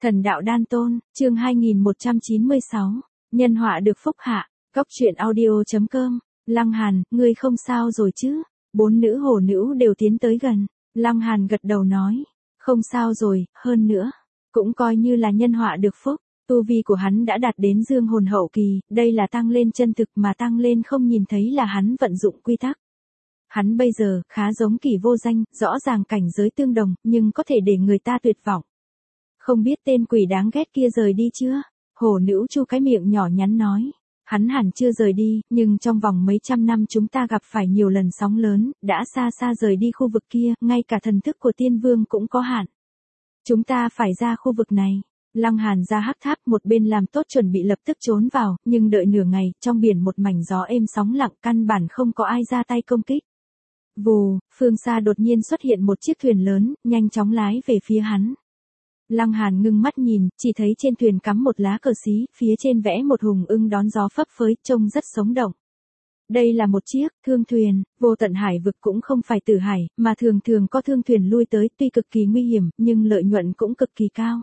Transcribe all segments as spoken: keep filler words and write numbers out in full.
Thần đạo đan tôn, chương hai nghìn một trăm chín mươi sáu, nhân họa được phúc hạ, góc truyện audio.com, Lăng Hàn, ngươi không sao rồi chứ? Bốn nữ hổ nữ đều tiến tới gần, Lăng Hàn gật đầu nói, không sao rồi, hơn nữa, cũng coi như là nhân họa được phúc, tu vi của hắn đã đạt đến dương hồn hậu kỳ, đây là tăng lên chân thực mà tăng lên không nhìn thấy là hắn vận dụng quy tắc. Hắn bây giờ, khá giống Kỳ Vô Danh, rõ ràng cảnh giới tương đồng, nhưng có thể để người ta tuyệt vọng. Không biết tên quỷ đáng ghét kia rời đi chưa? Hổ nữ chu cái miệng nhỏ nhắn nói. Hắn hẳn chưa rời đi, nhưng trong vòng mấy trăm năm chúng ta gặp phải nhiều lần sóng lớn, đã xa xa rời đi khu vực kia, ngay cả thần thức của tiên vương cũng có hạn. Chúng ta phải ra khu vực này. Lăng Hàn ra hắc tháp một bên làm tốt chuẩn bị lập tức trốn vào, nhưng đợi nửa ngày, trong biển một mảnh gió êm sóng lặng căn bản không có ai ra tay công kích. Vù, phương xa đột nhiên xuất hiện một chiếc thuyền lớn, nhanh chóng lái về phía hắn. Lăng Hàn ngưng mắt nhìn, chỉ thấy trên thuyền cắm một lá cờ xí, phía trên vẽ một hùng ưng đón gió phấp phới, trông rất sống động. Đây là một chiếc thương thuyền, vô tận hải vực cũng không phải tử hải, mà thường thường có thương thuyền lui tới, tuy cực kỳ nguy hiểm, nhưng lợi nhuận cũng cực kỳ cao.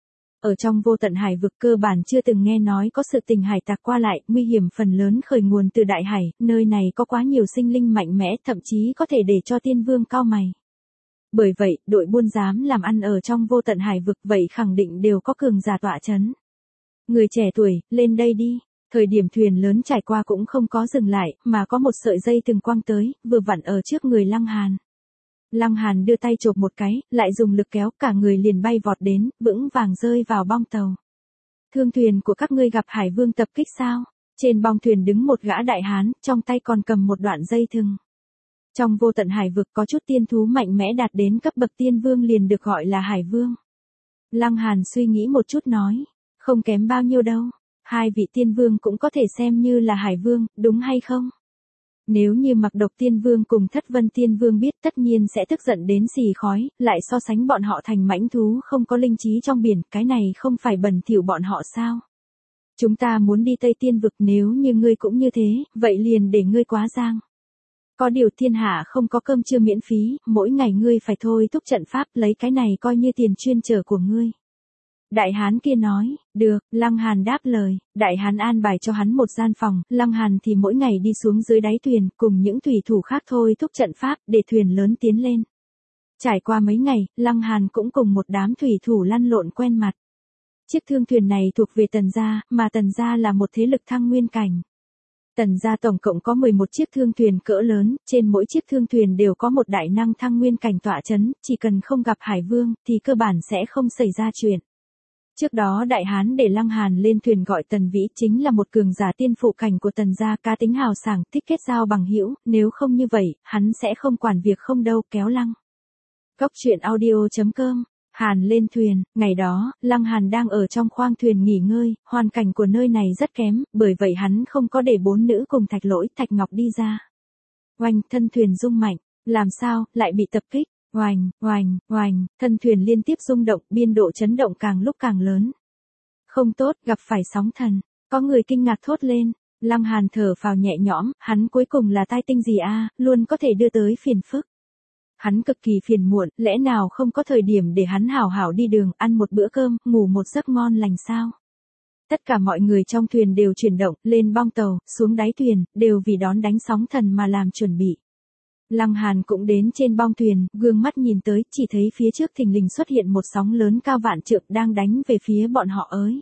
Ở trong vô tận hải vực cơ bản chưa từng nghe nói có sự tình hải tặc qua lại, nguy hiểm phần lớn khởi nguồn từ đại hải, nơi này có quá nhiều sinh linh mạnh mẽ, thậm chí có thể để cho tiên vương cau mày. Bởi vậy, đội buôn dám làm ăn ở trong vô tận hải vực vậy khẳng định đều có cường giả tọa chấn. Người trẻ tuổi, lên đây đi. Thời điểm thuyền lớn trải qua cũng không có dừng lại, mà có một sợi dây từng quăng tới, vừa vặn ở trước người Lăng Hàn. Lăng Hàn đưa tay chộp một cái, lại dùng lực kéo, cả người liền bay vọt đến, vững vàng rơi vào bong tàu. Thương thuyền của các ngươi gặp hải vương tập kích sao? Trên bong thuyền đứng một gã đại hán, trong tay còn cầm một đoạn dây thừng. Trong vô tận hải vực có chút tiên thú mạnh mẽ đạt đến cấp bậc tiên vương liền được gọi là hải vương. Lăng Hàn suy nghĩ một chút nói, không kém bao nhiêu đâu, hai vị tiên vương cũng có thể xem như là hải vương, đúng hay không? Nếu như Mặc Độc Tiên Vương cùng Thất Vân Tiên Vương biết tất nhiên sẽ tức giận đến xì khói, lại so sánh bọn họ thành mãnh thú không có linh trí trong biển, cái này không phải bẩn thỉu bọn họ sao? Chúng ta muốn đi Tây Tiên Vực, nếu như ngươi cũng như thế, vậy liền để ngươi quá giang. Có điều thiên hạ không có cơm trưa miễn phí, mỗi ngày ngươi phải thôi thúc trận pháp, lấy cái này coi như tiền chuyên trở của ngươi. Đại hán kia nói, được, Lăng Hàn đáp lời, đại hán an bài cho hắn một gian phòng, Lăng Hàn thì mỗi ngày đi xuống dưới đáy thuyền, cùng những thủy thủ khác thôi thúc trận pháp, để thuyền lớn tiến lên. Trải qua mấy ngày, Lăng Hàn cũng cùng một đám thủy thủ lăn lộn quen mặt. Chiếc thương thuyền này thuộc về Tần gia, mà Tần gia là một thế lực thăng nguyên cảnh. Tần gia tổng cộng có mười một chiếc thương thuyền cỡ lớn, trên mỗi chiếc thương thuyền đều có một đại năng thăng nguyên cảnh tọa chấn, chỉ cần không gặp hải vương, thì cơ bản sẽ không xảy ra chuyện. Trước đó đại hán để Lăng Hàn lên thuyền gọi Tần Vĩ chính là một cường giả tiên phụ cảnh của Tần gia, cá tính hào sảng, thích kết giao bằng hữu, nếu không như vậy, hắn sẽ không quản việc không đâu, kéo Lăng. Góc truyện audio.com, Hàn lên thuyền, ngày đó, Lăng Hàn đang ở trong khoang thuyền nghỉ ngơi, hoàn cảnh của nơi này rất kém, bởi vậy hắn không có để bốn nữ cùng Thạch Lỗi, Thạch Ngọc đi ra. Oanh, thân thuyền rung mạnh, làm sao, lại bị tập kích? Oanh, oanh, oanh, thân thuyền liên tiếp rung động, biên độ chấn động càng lúc càng lớn. Không tốt, gặp phải sóng thần. Có người kinh ngạc thốt lên. Lăng Hàn thở phào nhẹ nhõm, hắn cuối cùng là tai tinh gì a, luôn có thể đưa tới phiền phức. Hắn cực kỳ phiền muộn, lẽ nào không có thời điểm để hắn hảo hảo đi đường, ăn một bữa cơm, ngủ một giấc ngon lành sao? Tất cả mọi người trong thuyền đều chuyển động, lên bong tàu, xuống đáy thuyền, đều vì đón đánh sóng thần mà làm chuẩn bị. Lăng Hàn cũng đến trên bong thuyền, gương mắt nhìn tới, chỉ thấy phía trước thình lình xuất hiện một sóng lớn cao vạn trượng đang đánh về phía bọn họ ới.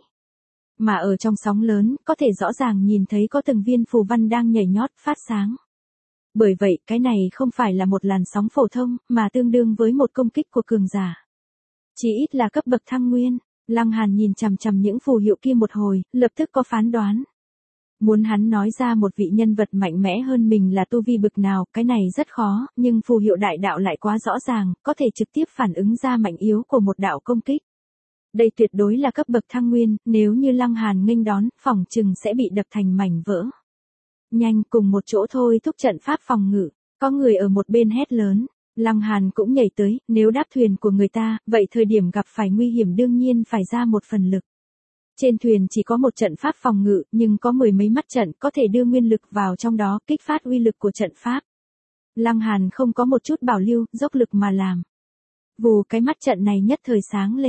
Mà ở trong sóng lớn, có thể rõ ràng nhìn thấy có từng viên phù văn đang nhảy nhót, phát sáng. Bởi vậy, cái này không phải là một làn sóng phổ thông, mà tương đương với một công kích của cường giả. Chỉ ít là cấp bậc thăng nguyên. Lăng Hàn nhìn chằm chằm những phù hiệu kia một hồi, lập tức có phán đoán. Muốn hắn nói ra một vị nhân vật mạnh mẽ hơn mình là tu vi bực nào, cái này rất khó, nhưng phù hiệu đại đạo lại quá rõ ràng, có thể trực tiếp phản ứng ra mạnh yếu của một đạo công kích. Đây tuyệt đối là cấp bậc thăng nguyên, nếu như Lăng Hàn nghênh đón, phòng trừng sẽ bị đập thành mảnh vỡ. Nhanh, cùng một chỗ thôi thúc trận pháp phòng ngự, có người ở một bên hét lớn. Lăng Hàn cũng nhảy tới, nếu đáp thuyền của người ta, vậy thời điểm gặp phải nguy hiểm đương nhiên phải ra một phần lực. Trên thuyền chỉ có một trận pháp phòng ngự, nhưng có mười mấy mắt trận có thể đưa nguyên lực vào trong đó, kích phát uy lực của trận pháp. Lăng Hàn không có một chút bảo lưu, dốc lực mà làm. Vù, cái mắt trận này nhất thời sáng lên.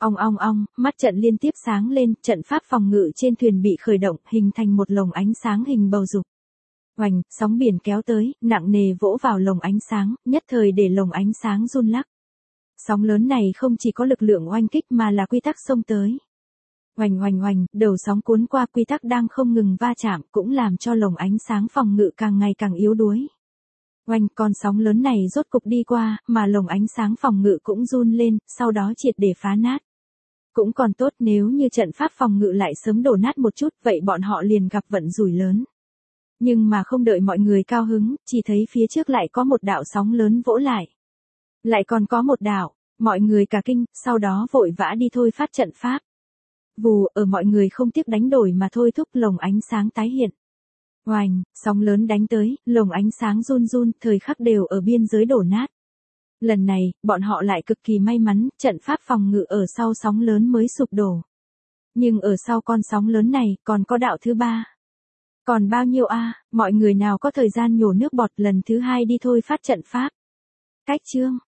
Ong ong ong, mắt trận liên tiếp sáng lên, trận pháp phòng ngự trên thuyền bị khởi động, hình thành một lồng ánh sáng hình bầu dục. Oành, sóng biển kéo tới, nặng nề vỗ vào lồng ánh sáng, nhất thời để lồng ánh sáng run lắc. Sóng lớn này không chỉ có lực lượng oanh kích mà là quy tắc xông tới. Oành oành oành, đầu sóng cuốn qua, quy tắc đang không ngừng va chạm, cũng làm cho lồng ánh sáng phòng ngự càng ngày càng yếu đuối. Oanh, con sóng lớn này rốt cục đi qua, mà lồng ánh sáng phòng ngự cũng run lên, sau đó triệt để phá nát. Cũng còn tốt, nếu như trận pháp phòng ngự lại sớm đổ nát một chút, vậy bọn họ liền gặp vận rủi lớn. Nhưng mà không đợi mọi người cao hứng, chỉ thấy phía trước lại có một đạo sóng lớn vỗ lại. Lại còn có một đạo, mọi người cả kinh, sau đó vội vã đi thôi phát trận pháp. Vù, ở mọi người không tiếc đánh đổi mà thôi thúc, lồng ánh sáng tái hiện. Oành, sóng lớn đánh tới, lồng ánh sáng run run, thời khắc đều ở biên giới đổ nát. Lần này, bọn họ lại cực kỳ may mắn, trận pháp phòng ngự ở sau sóng lớn mới sụp đổ. Nhưng ở sau con sóng lớn này, còn có đạo thứ ba. Còn bao nhiêu a, à? Mọi người nào có thời gian nhổ nước bọt, lần thứ hai đi thôi phát trận pháp. Cách chương.